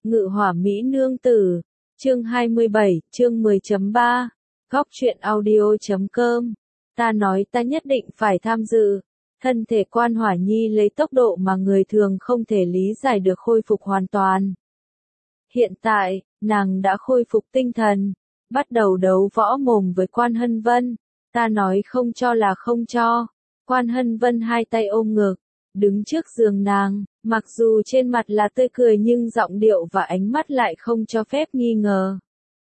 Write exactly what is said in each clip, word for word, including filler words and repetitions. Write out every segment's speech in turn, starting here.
Ngự hỏa mỹ nương tử, chương hai mươi bảy, chương mười chấm ba, góc truyện audio chấm com. Ta nói ta nhất định phải tham dự. Thân thể Quan Hỏa Nhi lấy tốc độ mà người thường không thể lý giải được khôi phục hoàn toàn. Hiện tại, nàng đã khôi phục tinh thần, bắt đầu đấu võ mồm với Quan Hân Vân. Ta nói không cho là không cho. Quan Hân Vân hai tay ôm ngực, đứng trước giường nàng, mặc dù trên mặt là tươi cười nhưng giọng điệu và ánh mắt lại không cho phép nghi ngờ.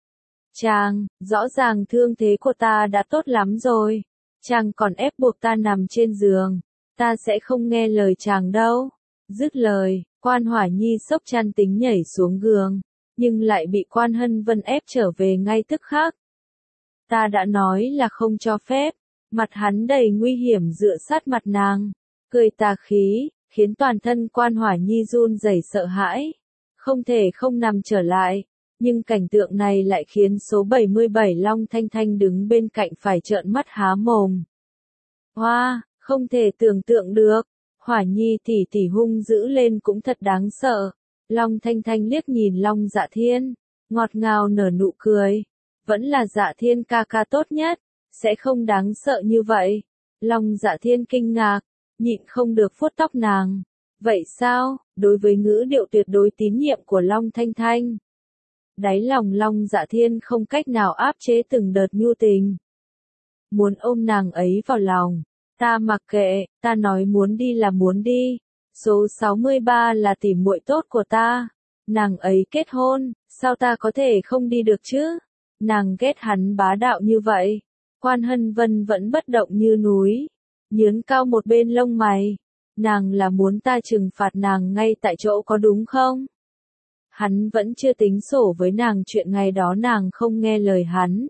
Chàng, rõ ràng thương thế của ta đã tốt lắm rồi. Chàng còn ép buộc ta nằm trên giường. Ta sẽ không nghe lời chàng đâu. Dứt lời, Quan Hỏa Nhi sốc chăn tính nhảy xuống giường, nhưng lại bị Quan Hân Vân ép trở về ngay tức khắc. Ta đã nói là không cho phép. Mặt hắn đầy nguy hiểm dựa sát mặt nàng, cười tà khí, khiến toàn thân Quan Hỏa Nhi run rẩy sợ hãi, không thể không nằm trở lại, nhưng cảnh tượng này lại khiến số bảy mươi bảy Long Thanh Thanh đứng bên cạnh phải trợn mắt há mồm. Hoa, không thể tưởng tượng được, Hỏa Nhi tỷ tỷ hung dữ lên cũng thật đáng sợ. Long Thanh Thanh liếc nhìn Long Dạ Thiên, ngọt ngào nở nụ cười, vẫn là Dạ Thiên ca ca tốt nhất. Sẽ không đáng sợ như vậy. Long Dạ Thiên kinh ngạc, nhịn không được vuốt tóc nàng. Vậy sao, đối với ngữ điệu tuyệt đối tín nhiệm của Long Thanh Thanh, đáy lòng Long Dạ Thiên không cách nào áp chế từng đợt nhu tình. Muốn ôm nàng ấy vào lòng, ta mặc kệ, ta nói muốn đi là muốn đi. Số sáu mươi ba là tỉ muội tốt của ta. Nàng ấy kết hôn, sao ta có thể không đi được chứ? Nàng ghét hắn bá đạo như vậy. Quan Hân Vân vẫn bất động như núi, nhướng cao một bên lông mày. Nàng là muốn ta trừng phạt nàng ngay tại chỗ có đúng không? Hắn vẫn chưa tính sổ với nàng chuyện ngày đó nàng không nghe lời hắn.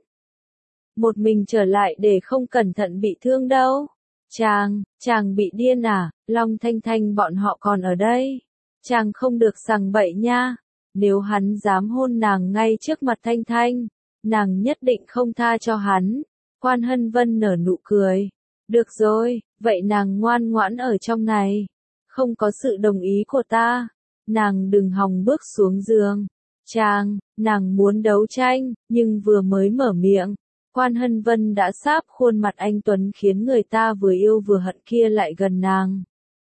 Một mình trở lại để không cẩn thận bị thương đâu. Chàng, chàng bị điên à, Long Thanh Thanh bọn họ còn ở đây. Chàng không được sằng bậy nha. Nếu hắn dám hôn nàng ngay trước mặt Thanh Thanh, nàng nhất định không tha cho hắn. Quan Hân Vân nở nụ cười. Được rồi, vậy nàng ngoan ngoãn ở trong này. Không có sự đồng ý của ta, nàng đừng hòng bước xuống giường. Chàng, nàng muốn đấu tranh, nhưng vừa mới mở miệng, Quan Hân Vân đã sáp khuôn mặt anh tuấn khiến người ta vừa yêu vừa hận kia lại gần nàng.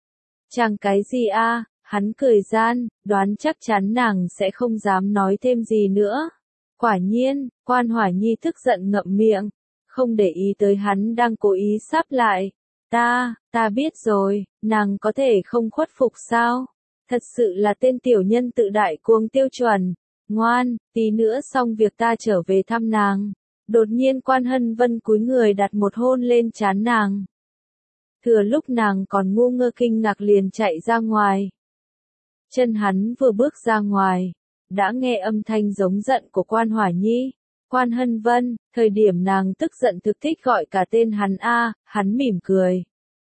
Chàng cái gì a? Hắn cười gian, đoán chắc chắn nàng sẽ không dám nói thêm gì nữa. Quả nhiên, Quan Hỏa Nhi tức giận ngậm miệng, không để ý tới hắn đang cố ý sáp lại. Ta, ta biết rồi, nàng có thể không khuất phục sao? Thật sự là tên tiểu nhân tự đại cuồng tiêu chuẩn. Ngoan, tí nữa xong việc ta trở về thăm nàng. Đột nhiên Quan Hân Vân cúi người đặt một hôn lên trán nàng. Thừa lúc nàng còn ngu ngơ kinh ngạc liền chạy ra ngoài. Chân hắn vừa bước ra ngoài, đã nghe âm thanh giống giận của Quan Hỏa Nhi. Quan Hân Vân, thời điểm nàng tức giận thực thích gọi cả tên hắn a, hắn mỉm cười.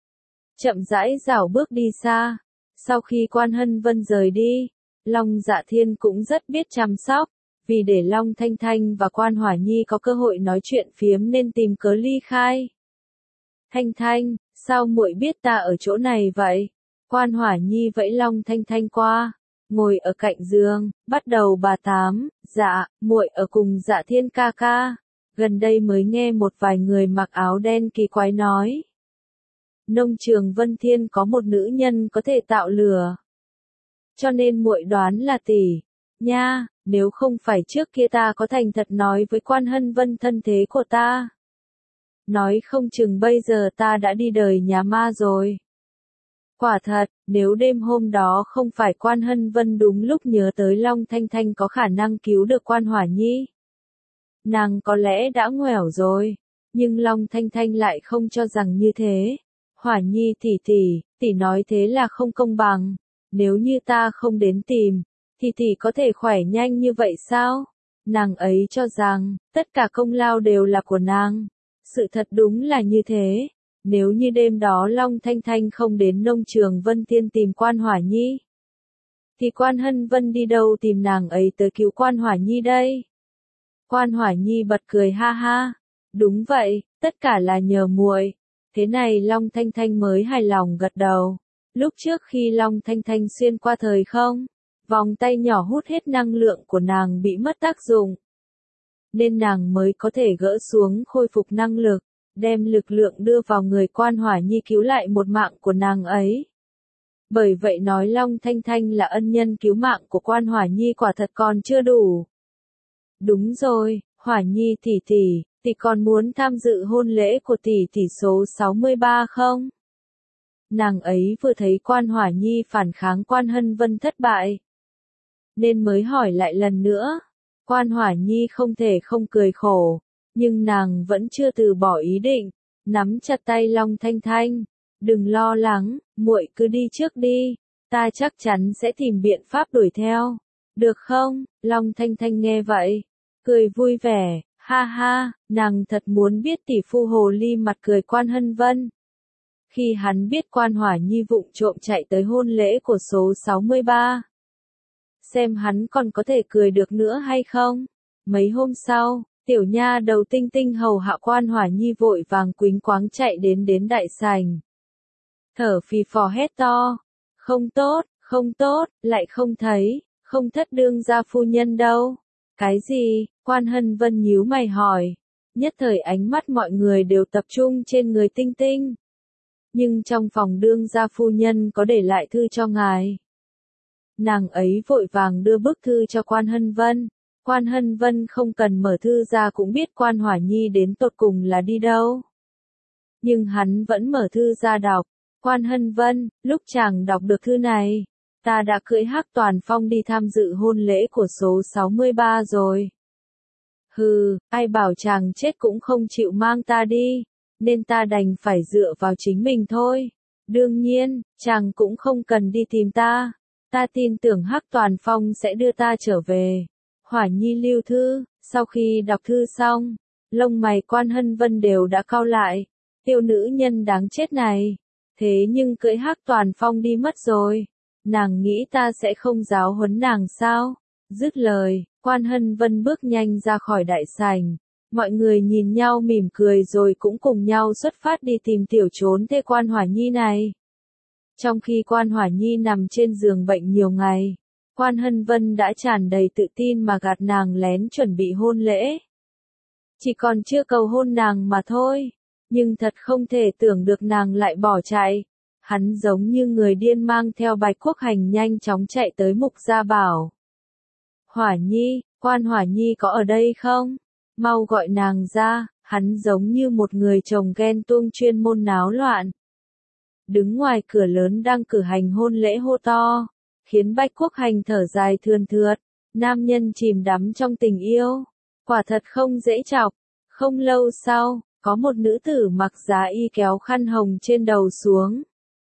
Chậm rãi rảo bước đi xa. Sau khi Quan Hân Vân rời đi, Long Dạ Thiên cũng rất biết chăm sóc, vì để Long Thanh Thanh và Quan Hỏa Nhi có cơ hội nói chuyện phiếm nên tìm cớ ly khai. Thanh Thanh, sao muội biết ta ở chỗ này vậy? Quan Hỏa Nhi vẫy Long Thanh Thanh qua, ngồi ở cạnh giường, bắt đầu bà tám. Dạ, muội ở cùng Dạ Thiên ca ca. Gần đây mới nghe một vài người mặc áo đen kỳ quái nói. Nông trường Vân Thiên có một nữ nhân có thể tạo lửa. Cho nên muội đoán là tỷ. Nha, nếu không phải trước kia ta có thành thật nói với Quan Hân Vân thân thế của ta. Nói không chừng bây giờ ta đã đi đời nhà ma rồi. Quả thật, nếu đêm hôm đó không phải Quan Hân Vân đúng lúc nhớ tới Long Thanh Thanh có khả năng cứu được Quan Hỏa Nhi, nàng có lẽ đã ngoẻo rồi, nhưng Long Thanh Thanh lại không cho rằng như thế. Hỏa Nhi tỷ tỷ, tỷ nói thế là không công bằng, nếu như ta không đến tìm, thì tỷ có thể khỏe nhanh như vậy sao? Nàng ấy cho rằng, tất cả công lao đều là của nàng. Sự thật đúng là như thế. Nếu như đêm đó Long Thanh Thanh không đến nông trường Vân Thiên tìm Quan Hỏa Nhi, thì Quan Hân Vân đi đâu tìm nàng ấy tới cứu Quan Hỏa Nhi đây? Quan Hỏa Nhi bật cười ha ha. Đúng vậy, tất cả là nhờ muội. Thế này Long Thanh Thanh mới hài lòng gật đầu. Lúc trước khi Long Thanh Thanh xuyên qua thời không, vòng tay nhỏ hút hết năng lượng của nàng bị mất tác dụng. Nên nàng mới có thể gỡ xuống khôi phục năng lực, đem lực lượng đưa vào người Quan Hỏa Nhi cứu lại một mạng của nàng ấy. Bởi vậy nói Long Thanh Thanh là ân nhân cứu mạng của Quan Hỏa Nhi quả thật còn chưa đủ. Đúng rồi, Hỏa Nhi tỷ tỷ, tỷ còn muốn tham dự hôn lễ của tỷ tỷ số sáu mươi ba không? Nàng ấy vừa thấy Quan Hỏa Nhi phản kháng Quan Hân Vân thất bại, nên mới hỏi lại lần nữa. Quan Hỏa Nhi không thể không cười khổ, nhưng nàng vẫn chưa từ bỏ ý định, nắm chặt tay Long Thanh Thanh. Đừng lo lắng, muội cứ đi trước đi, ta chắc chắn sẽ tìm biện pháp đuổi theo. Được không? Long Thanh Thanh nghe vậy, cười vui vẻ, ha ha, nàng thật muốn biết tỷ phu hồ ly mặt cười Quan Hân Vân. Khi hắn biết Quan Hỏa Nhi vụng trộm chạy tới hôn lễ của số sáu mươi ba. Xem hắn còn có thể cười được nữa hay không? Mấy hôm sau, tiểu nha đầu Tinh Tinh hầu hạ Quan Hỏa Nhi vội vàng quýnh quáng chạy đến đến đại sảnh. Thở phì phò hét to, không tốt, không tốt, lại không thấy, không thất đương gia phu nhân đâu. Cái gì? Quan Hân Vân nhíu mày hỏi. Nhất thời ánh mắt mọi người đều tập trung trên người Tinh Tinh. Nhưng trong phòng đương gia phu nhân có để lại thư cho ngài. Nàng ấy vội vàng đưa bức thư cho Quan Hân Vân. Quan Hân Vân không cần mở thư ra cũng biết Quan Hỏa Nhi đến tột cùng là đi đâu. Nhưng hắn vẫn mở thư ra đọc. Quan Hân Vân, lúc chàng đọc được thư này, ta đã cưỡi Hắc Toàn Phong đi tham dự hôn lễ của số sáu mươi ba rồi. Hừ, ai bảo chàng chết cũng không chịu mang ta đi, nên ta đành phải dựa vào chính mình thôi. Đương nhiên, chàng cũng không cần đi tìm ta, ta tin tưởng Hắc Toàn Phong sẽ đưa ta trở về. Hỏa Nhi lưu thư, sau khi đọc thư xong, lông mày Quan Hân Vân đều đã cau lại. Tiêu nữ nhân đáng chết này, thế nhưng cưỡi Hắc Toàn Phong đi mất rồi. Nàng nghĩ ta sẽ không giáo huấn nàng sao? Dứt lời, Quan Hân Vân bước nhanh ra khỏi đại sảnh. Mọi người nhìn nhau mỉm cười rồi cũng cùng nhau xuất phát đi tìm tiểu trốn thê Quan Hỏa Nhi này. Trong khi Quan Hỏa Nhi nằm trên giường bệnh nhiều ngày, Quan Hân Vân đã tràn đầy tự tin mà gạt nàng lén chuẩn bị hôn lễ. Chỉ còn chưa cầu hôn nàng mà thôi, nhưng thật không thể tưởng được nàng lại bỏ chạy. Hắn giống như người điên mang theo Bạch Quốc Hành nhanh chóng chạy tới Mục Gia bảo. Hỏa Nhi, Quan Hỏa Nhi có ở đây không? Mau gọi nàng ra, hắn giống như một người chồng ghen tuông chuyên môn náo loạn. Đứng ngoài cửa lớn đang cử hành hôn lễ hô to, khiến Bạch Quốc Hành thở dài thườn thượt, nam nhân chìm đắm trong tình yêu, quả thật không dễ chọc. Không lâu sau, có một nữ tử mặc giá y kéo khăn hồng trên đầu xuống.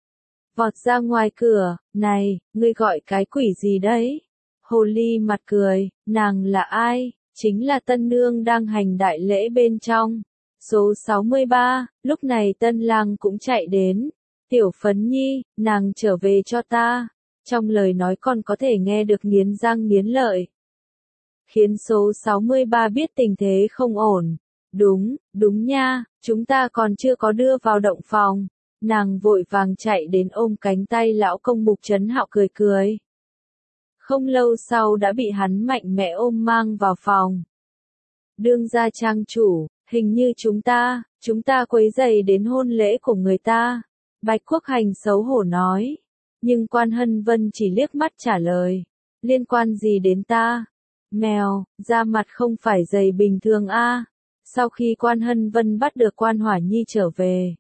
Vọt ra ngoài cửa, này, ngươi gọi cái quỷ gì đấy? Hồ ly mặt cười, nàng là ai? Chính là tân nương đang hành đại lễ bên trong. Số sáu mươi ba, lúc này tân lang cũng chạy đến. Tiểu Phấn Nhi, nàng trở về cho ta. Trong lời nói còn có thể nghe được nghiến răng nghiến lợi. Khiến số sáu mươi ba biết tình thế không ổn. Đúng, đúng nha, chúng ta còn chưa có đưa vào động phòng. Nàng vội vàng chạy đến ôm cánh tay lão công Mục Trấn Hạo cười cười. Không lâu sau đã bị hắn mạnh mẽ ôm mang vào phòng. Đương gia trang chủ, hình như chúng ta, chúng ta quấy rầy đến hôn lễ của người ta. Bạch Quốc Hành xấu hổ nói. Nhưng Quan Hân Vân chỉ liếc mắt trả lời. Liên quan gì đến ta? Mèo, da mặt không phải dày bình thường a. Sau khi Quan Hân Vân bắt được Quan Hỏa Nhi trở về.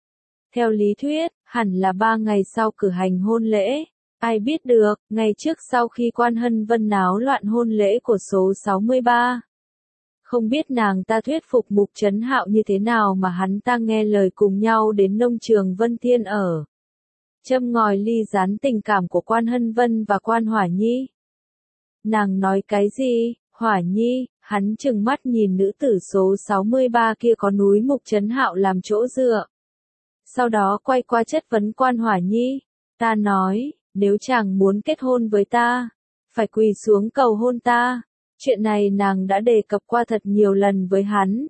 Theo lý thuyết, hẳn là ba ngày sau cử hành hôn lễ. Ai biết được, ngày trước sau khi Quan Hân Vân náo loạn hôn lễ của số sáu mươi ba. Không biết nàng ta thuyết phục Mục Trấn Hạo như thế nào mà hắn ta nghe lời cùng nhau đến nông trường Vân Thiên ở. Châm ngòi ly gián tình cảm của Quan Hân Vân và Quan Hỏa Nhi. Nàng nói cái gì? Hỏa Nhi, hắn trừng mắt nhìn nữ tử số sáu mươi ba kia có núi Mục Trấn Hạo làm chỗ dựa. Sau đó quay qua chất vấn Quan Hỏa Nhi. Ta nói, nếu chàng muốn kết hôn với ta, phải quỳ xuống cầu hôn ta. Chuyện này nàng đã đề cập qua thật nhiều lần với hắn.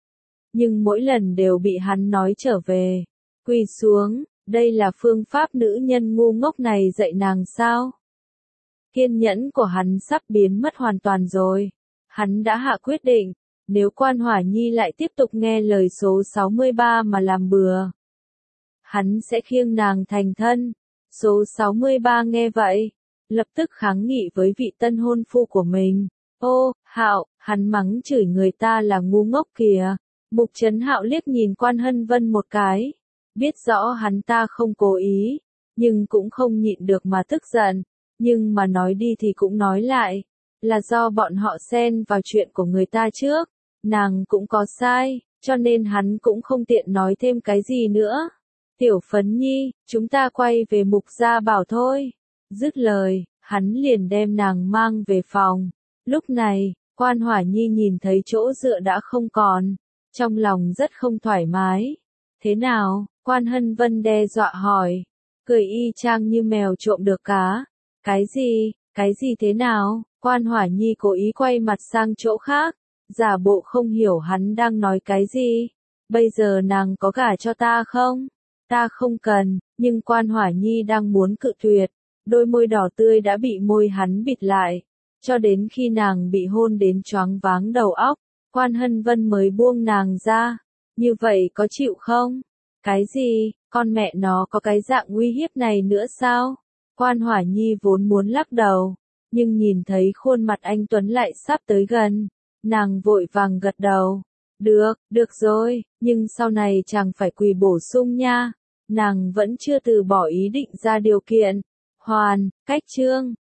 Nhưng mỗi lần đều bị hắn nói trở về. Quỳ xuống, đây là phương pháp nữ nhân ngu ngốc này dạy nàng sao? Kiên nhẫn của hắn sắp biến mất hoàn toàn rồi. Hắn đã hạ quyết định, nếu Quan Hỏa Nhi lại tiếp tục nghe lời số sáu mươi ba mà làm bừa, hắn sẽ khiêng nàng thành thân. Số sáu mươi ba nghe vậy, lập tức kháng nghị với vị tân hôn phu của mình. Ô, Hạo, hắn mắng chửi người ta là ngu ngốc kìa. Mục Trấn Hạo liếc nhìn Quan Hân Vân một cái, biết rõ hắn ta không cố ý, nhưng cũng không nhịn được mà tức giận. Nhưng mà nói đi thì cũng nói lại, là do bọn họ xen vào chuyện của người ta trước, nàng cũng có sai, cho nên hắn cũng không tiện nói thêm cái gì nữa. Tiểu Phấn Nhi, chúng ta quay về Mục Gia Bảo thôi. Dứt lời, hắn liền đem nàng mang về phòng. Lúc này, Quan Hỏa Nhi nhìn thấy chỗ dựa đã không còn, trong lòng rất không thoải mái. Thế nào? Quan Hân Vân đe dọa hỏi, cười y chang như mèo trộm được cá. Cái gì? Cái gì thế nào? Quan Hỏa Nhi cố ý quay mặt sang chỗ khác, giả bộ không hiểu hắn đang nói cái gì. Bây giờ nàng có gả cho ta không? Ta không cần, nhưng Quan Hỏa Nhi đang muốn cự tuyệt. Đôi môi đỏ tươi đã bị môi hắn bịt lại, cho đến khi nàng bị hôn đến choáng váng đầu óc, Quan Hân Vân mới buông nàng ra. Như vậy có chịu không? Cái gì? Con mẹ nó có cái dạng uy hiếp này nữa sao? Quan Hỏa Nhi vốn muốn lắc đầu, nhưng nhìn thấy khuôn mặt anh Tuấn lại sắp tới gần, nàng vội vàng gật đầu. Được, được rồi, nhưng sau này chàng phải quỳ bổ sung nha. Nàng vẫn chưa từ bỏ ý định ra điều kiện. Hoàn, cách chương.